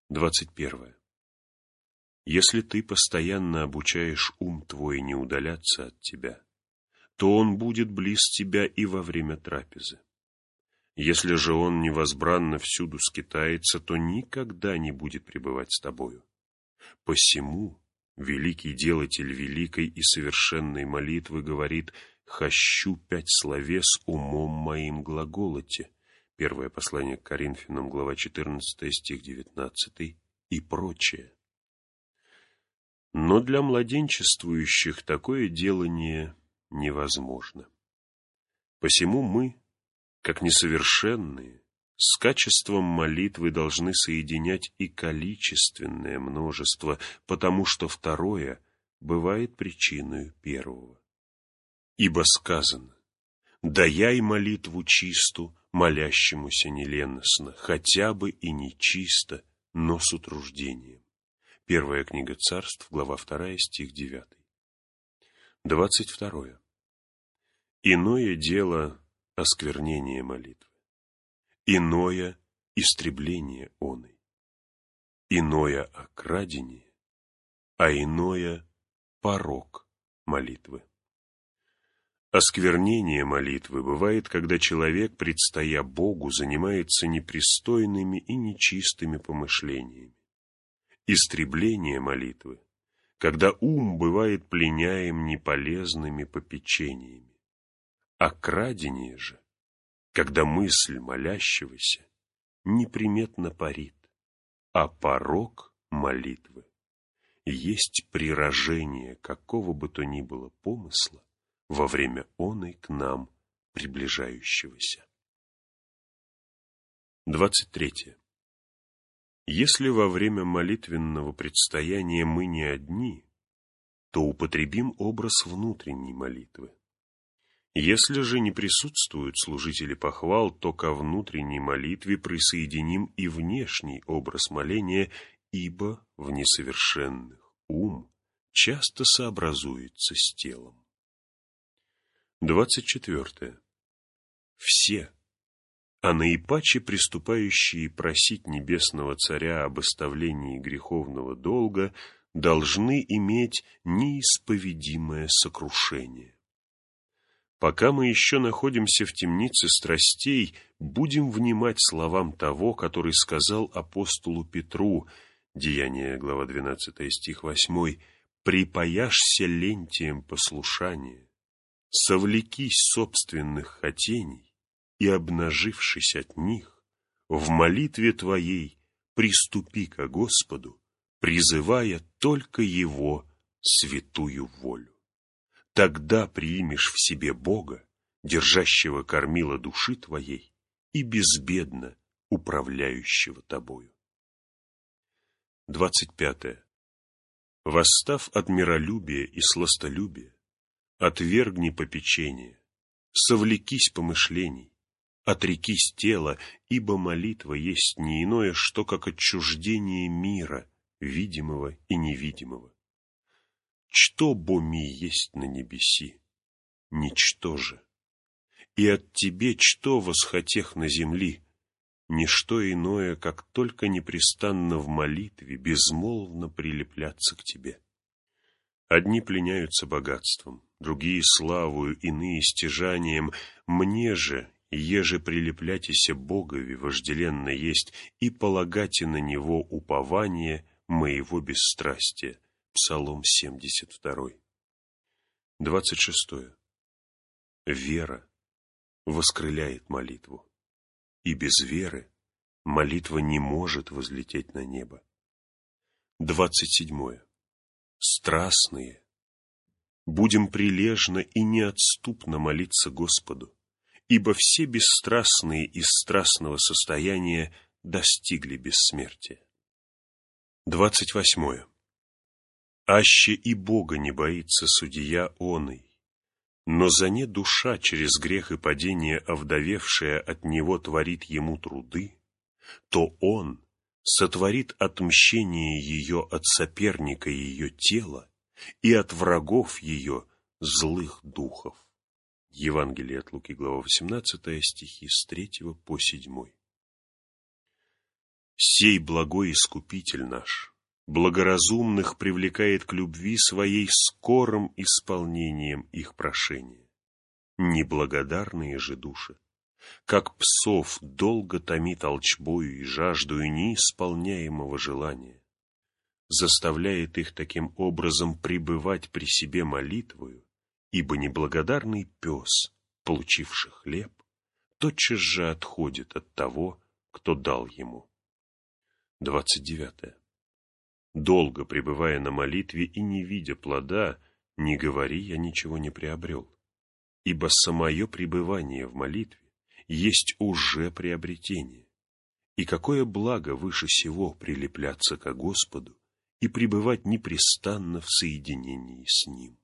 21. Если ты постоянно обучаешь ум твой не удаляться от тебя, то он будет близ тебя и во время трапезы. Если же он невозбранно всюду скитается, то никогда не будет пребывать с тобою. Посему великий делатель великой и совершенной молитвы говорит: «Хощу 5 словес умом моим глаголоте». Первое послание к Коринфянам, глава 14, стих 19 и прочее. Но для младенчествующих такое делание невозможно. Посему мы, как несовершенные, с качеством молитвы должны соединять и количественное множество, потому что второе бывает причиной первого. Ибо сказано: «Даяй молитву чисту, молящемуся неленостно, хотя бы и не чисто, но с утруждением». Первая книга Царств, глава 2, стих 9. 22. Иное дело осквернение молитвы, иное истребление оной, иное окрадение, а иное порок молитвы. Осквернение молитвы бывает, когда человек, предстоя Богу, занимается непристойными и нечистыми помышлениями. Истребление молитвы, когда ум бывает пленяем неполезными попечениями. Окрадение же, когда мысль молящегося неприметно парит, а порок молитвы есть прирожение какого бы то ни было помысла во время оной к нам приближающегося. 23. Если во время молитвенного предстояния мы не одни, то употребим образ внутренней молитвы. Если же не присутствуют служители похвал, то ко внутренней молитве присоединим и внешний образ моления, ибо в несовершенных ум часто сообразуется с телом. 24. Все, а наипаче приступающие просить Небесного Царя об оставлении греховного долга, должны иметь неисповедимое сокрушение. Пока мы еще находимся в темнице страстей, будем внимать словам того, который сказал апостолу Петру, Деяния, глава 12, стих 8, «Припаяшься лентием послушания, совлекись собственных хотений, и, обнажившись от них, в молитве твоей приступи ко Господу, призывая только Его святую волю. Тогда приимешь в себе Бога, держащего кормила души твоей и безбедно управляющего тобою». 25. Восстав от миролюбия и сластолюбия, отвергни попечение, совлекись помышлений, отрекись тела, ибо молитва есть не иное, что как отчуждение мира, видимого и невидимого. Что бо ми есть на небеси? Ничто же. И от тебе что восхотех на земли? Ничто иное, как только непрестанно в молитве безмолвно прилепляться к тебе. Одни пленяются богатством, другие славою, иные стяжанием. Мне же, еже прилепляйтеся Богови вожделенно есть, и полагайте на Него упование моего бесстрастия. Псалом 72. 26. Вера воскрыляет молитву, и без веры молитва не может возлететь на небо. 27. Страстные, будем прилежно и неотступно молиться Господу, ибо все бесстрастные из страстного состояния достигли бессмертия. 28. Аще и Бога не боится судья оный, но за не душа через грех и падение, овдовевшая от него, творит ему труды, то он сотворит отмщение ее от соперника ее тела и от врагов ее злых духов. Евангелие от Луки, глава 18, стихи с 3 по 7. Сей благой Искупитель наш благоразумных привлекает к любви своей скорым исполнением их прошения. Неблагодарные же души, как псов, долго томит толчбою и жаждою неисполняемого желания, заставляет их таким образом пребывать при себе молитвою, ибо неблагодарный пес, получивший хлеб, тотчас же отходит от того, кто дал ему. 29. Долго пребывая на молитве и не видя плода, не говори, я ничего не приобрел, ибо самое пребывание в молитве есть уже приобретение. И какое благо выше сего прилепляться ко Господу и пребывать непрестанно в соединении с Ним.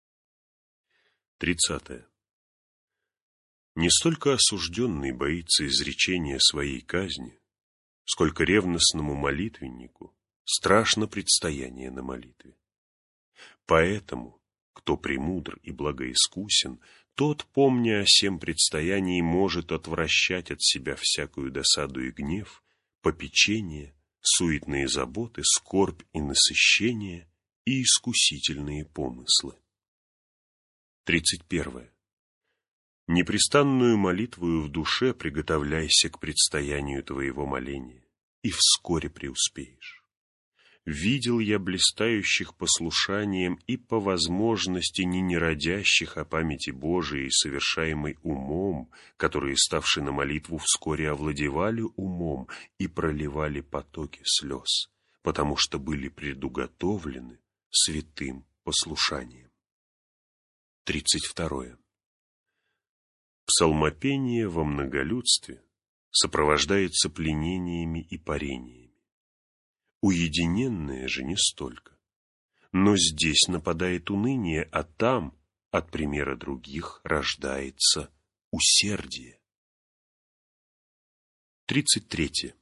30. Не столько осужденный боится изречения своей казни, сколько ревностному молитвеннику страшно предстояние на молитве. Поэтому, кто премудр и благоискусен, тот, помня о сем предстоянии, может отвращать от себя всякую досаду и гнев, попечение, суетные заботы, скорбь и насыщение и искусительные помыслы. 31. Непрестанную молитвою в душе приготовляйся к предстоянию твоего моления, и вскоре преуспеешь. Видел я блистающих послушанием и по возможности не нерадящих о памяти Божией, совершаемой умом, которые, ставши на молитву, вскоре овладевали умом и проливали потоки слез, потому что были предуготовлены святым послушанием. 32. Псалмопение во многолюдстве сопровождается пленениями и парениями. Уединенное же не столько. Но здесь нападает уныние, а там, от примера других, рождается усердие. 33.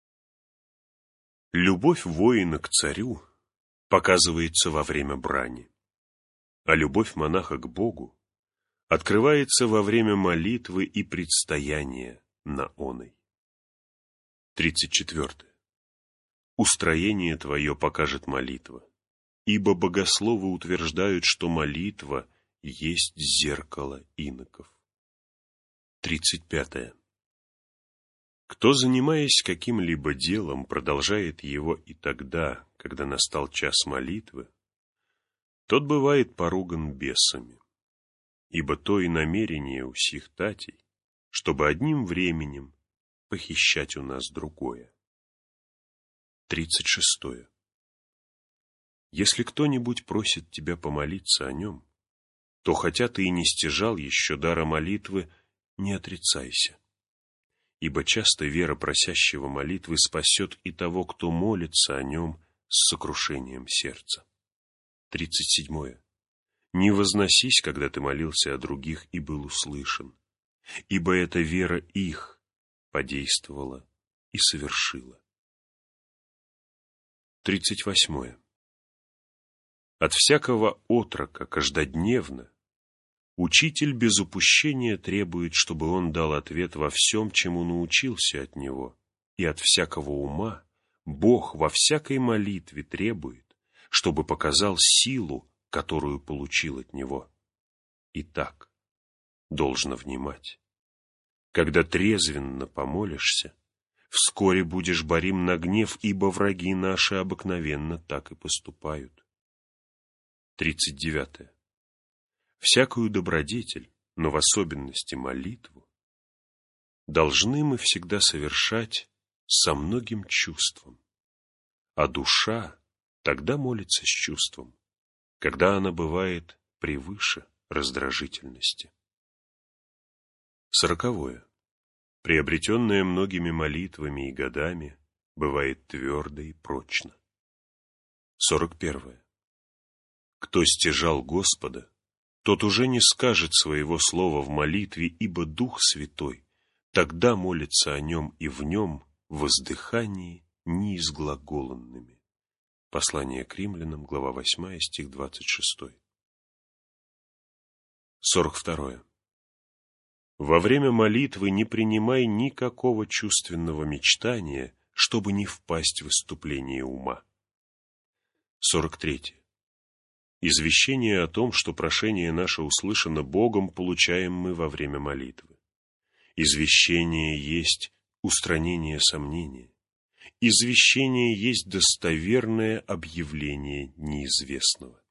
Любовь воина к царю показывается во время брани, а любовь монаха к Богу открывается во время молитвы и предстояния на оной. 34. Устроение твое покажет молитва, ибо богословы утверждают, что молитва есть зеркало иноков. 35. Кто, занимаясь каким-либо делом, продолжает его и тогда, когда настал час молитвы, тот бывает поруган бесами, ибо то и намерение у сих татей, чтобы одним временем похищать у нас другое. 36. Если кто-нибудь просит тебя помолиться о нем, то, хотя ты и не стяжал еще дара молитвы, не отрицайся, ибо часто вера просящего молитвы спасет и того, кто молится о нем с сокрушением сердца. 37. Не возносись, когда ты молился о других и был услышан, ибо эта вера их подействовала и совершила. 38. От всякого отрока каждодневно учитель без упущения требует, чтобы он дал ответ во всем, чему научился от него, и от всякого ума Бог во всякой молитве требует, чтобы показал силу, которую получил от него. Итак, должно внимать. Когда трезвенно помолишься, вскоре будешь борим на гнев, ибо враги наши обыкновенно так и поступают. 39. Всякую добродетель, но в особенности молитву, должны мы всегда совершать со многим чувством, а душа тогда молится с чувством, когда она бывает превыше раздражительности. 40. Приобретенное многими молитвами и годами, бывает твердо и прочно. 41. Кто стяжал Господа, тот уже не скажет своего слова в молитве, ибо Дух Святой тогда молится о нем и в нем в воздыхании неизглаголанными. Послание к Римлянам, глава 8, стих 26. 42. Во время молитвы не принимай никакого чувственного мечтания чтобы не впасть в исступление ума. 43. Извещение о том, что прошение наше услышано Богом, получаем мы во время молитвы. Извещение есть устранение сомнения. Извещение есть достоверное объявление неизвестного.